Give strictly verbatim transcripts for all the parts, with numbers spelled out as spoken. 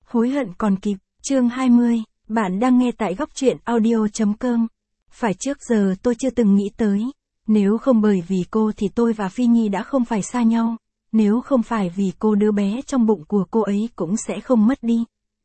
Hối hận còn kịp, chương hai mươi, bạn đang nghe tại góc truyện audio chấm com. Phải trước giờ tôi chưa từng nghĩ tới, nếu không bởi vì cô thì tôi và Phi Nhi đã không phải xa nhau, nếu không phải vì cô đứa bé trong bụng của cô ấy cũng sẽ không mất đi.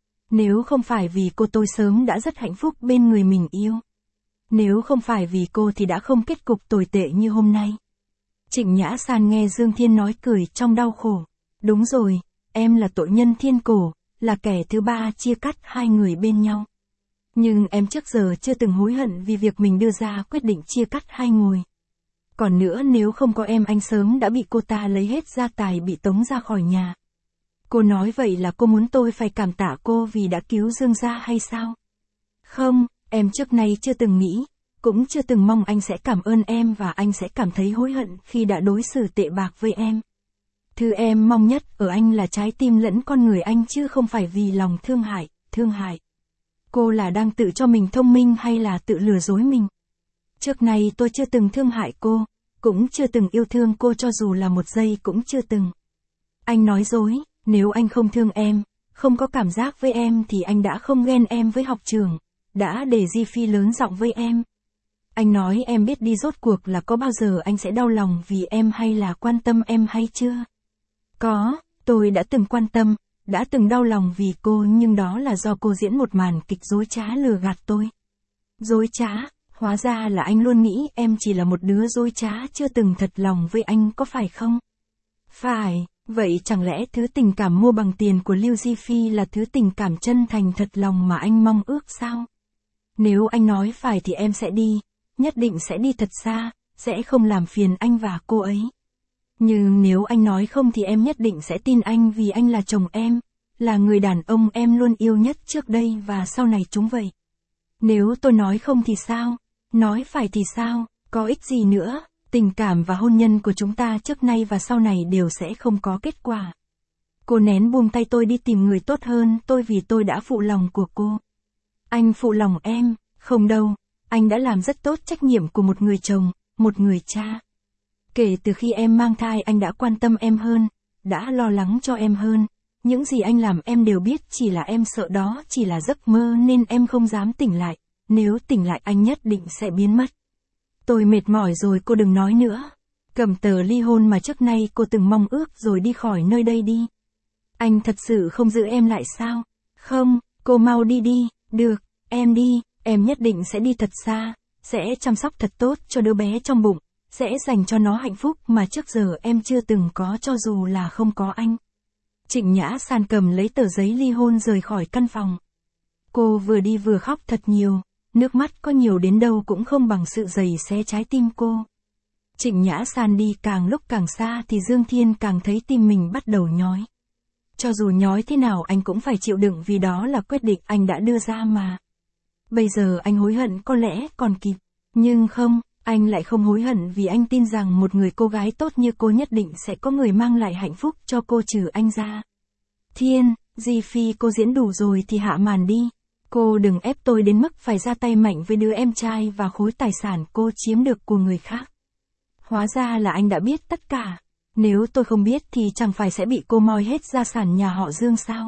Nếu không phải vì cô tôi sớm đã rất hạnh phúc bên người mình yêu. Nếu không phải vì cô thì đã không kết cục tồi tệ như hôm nay. Trịnh Nhã San nghe Dương Thiên nói cười trong đau khổ. Đúng rồi, em là tội nhân thiên cổ, là kẻ thứ ba chia cắt hai người bên nhau. Nhưng em trước giờ chưa từng hối hận vì việc mình đưa ra quyết định chia cắt hai người. Còn nữa, nếu không có em anh sớm đã bị cô ta lấy hết gia tài, bị tống ra khỏi nhà. Cô nói vậy là cô muốn tôi phải cảm tạ cô vì đã cứu Dương gia hay sao? Không, em trước nay chưa từng nghĩ, cũng chưa từng mong anh sẽ cảm ơn em và anh sẽ cảm thấy hối hận khi đã đối xử tệ bạc với em. Thứ em mong nhất ở anh là trái tim lẫn con người anh, chứ không phải vì lòng thương hại, thương hại. Cô là đang tự cho mình thông minh hay là tự lừa dối mình? Trước nay tôi chưa từng thương hại cô, cũng chưa từng yêu thương cô, cho dù là một giây cũng chưa từng. Anh nói dối, nếu anh không thương em, không có cảm giác với em thì anh đã không ghen em với học trưởng, đã để Di Phi lớn giọng với em. Anh nói em biết đi, rốt cuộc là có bao giờ anh sẽ đau lòng vì em hay là quan tâm em hay chưa? Có, tôi đã từng quan tâm, đã từng đau lòng vì cô, nhưng đó là do cô diễn một màn kịch dối trá lừa gạt tôi. Dối trá, hóa ra là anh luôn nghĩ em chỉ là một đứa dối trá chưa từng thật lòng với anh, có phải không? Phải, vậy chẳng lẽ thứ tình cảm mua bằng tiền của Lưu Di Phi là thứ tình cảm chân thành thật lòng mà anh mong ước sao? Nếu anh nói phải thì em sẽ đi, nhất định sẽ đi thật xa, sẽ không làm phiền anh và cô ấy. Nhưng nếu anh nói không thì em nhất định sẽ tin anh, vì anh là chồng em, là người đàn ông em luôn yêu nhất trước đây và sau này chúng vậy. Nếu tôi nói không thì sao? Nói phải thì sao? Có ích gì nữa? Tình cảm và hôn nhân của chúng ta trước nay và sau này đều sẽ không có kết quả. Cô nén buông tay tôi đi tìm người tốt hơn tôi vì tôi đã phụ lòng của cô. Anh phụ lòng em, không đâu, anh đã làm rất tốt trách nhiệm của một người chồng, một người cha. Kể từ khi em mang thai anh đã quan tâm em hơn, đã lo lắng cho em hơn. Những gì anh làm em đều biết, chỉ là em sợ đó chỉ là giấc mơ nên em không dám tỉnh lại. Nếu tỉnh lại anh nhất định sẽ biến mất. Tôi mệt mỏi rồi, cô đừng nói nữa. Cầm tờ ly hôn mà trước nay cô từng mong ước rồi đi khỏi nơi đây đi. Anh thật sự không giữ em lại sao? Không, cô mau đi đi. Được, em đi, em nhất định sẽ đi thật xa, sẽ chăm sóc thật tốt cho đứa bé trong bụng, sẽ dành cho nó hạnh phúc mà trước giờ em chưa từng có, cho dù là không có anh. Trịnh Nhã San cầm lấy tờ giấy ly hôn rời khỏi căn phòng. Cô vừa đi vừa khóc thật nhiều, nước mắt có nhiều đến đâu cũng không bằng sự giày xé trái tim cô. Trịnh Nhã San đi càng lúc càng xa thì Dương Thiên càng thấy tim mình bắt đầu nhói. Cho dù nhói thế nào anh cũng phải chịu đựng, vì đó là quyết định anh đã đưa ra mà. Bây giờ anh hối hận có lẽ còn kịp, nhưng không, anh lại không hối hận vì anh tin rằng một người cô gái tốt như cô nhất định sẽ có người mang lại hạnh phúc cho cô trừ anh ra. Thiên, Di Phi, cô diễn đủ rồi thì hạ màn đi. Cô đừng ép tôi đến mức phải ra tay mạnh với đứa em trai và khối tài sản cô chiếm được của người khác. Hóa ra là anh đã biết tất cả. Nếu tôi không biết thì chẳng phải sẽ bị cô moi hết gia sản nhà họ Dương sao?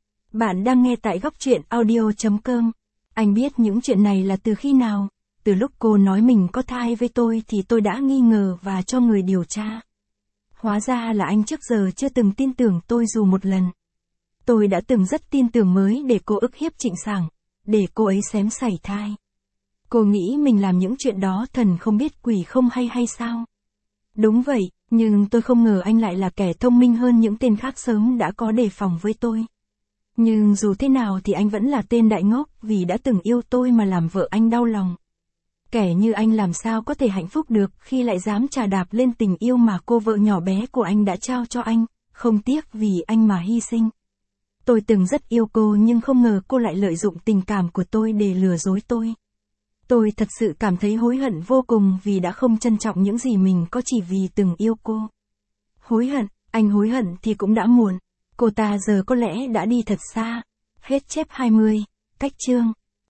Bạn đang nghe tại góc truyện audio chấm com. Anh biết những chuyện này là từ khi nào? Từ lúc cô nói mình có thai với tôi thì tôi đã nghi ngờ và cho người điều tra. Hóa ra là anh trước giờ chưa từng tin tưởng tôi dù một lần. Tôi đã từng rất tin tưởng mới để cô ức hiếp Trịnh Sảng, để cô ấy xém sảy thai. Cô nghĩ mình làm những chuyện đó thần không biết quỷ không hay hay sao? Đúng vậy, nhưng tôi không ngờ anh lại là kẻ thông minh hơn những tên khác sớm đã có đề phòng với tôi. Nhưng dù thế nào thì anh vẫn là tên đại ngốc, vì đã từng yêu tôi mà làm vợ anh đau lòng. Kẻ như anh làm sao có thể hạnh phúc được khi lại dám chà đạp lên tình yêu mà cô vợ nhỏ bé của anh đã trao cho anh, không tiếc vì anh mà hy sinh. Tôi từng rất yêu cô nhưng không ngờ cô lại lợi dụng tình cảm của tôi để lừa dối tôi. Tôi thật sự cảm thấy hối hận vô cùng vì đã không trân trọng những gì mình có chỉ vì từng yêu cô. Hối hận, anh hối hận thì cũng đã muộn. Cô ta giờ có lẽ đã đi thật xa. Hết chép hai mươi, cách chương.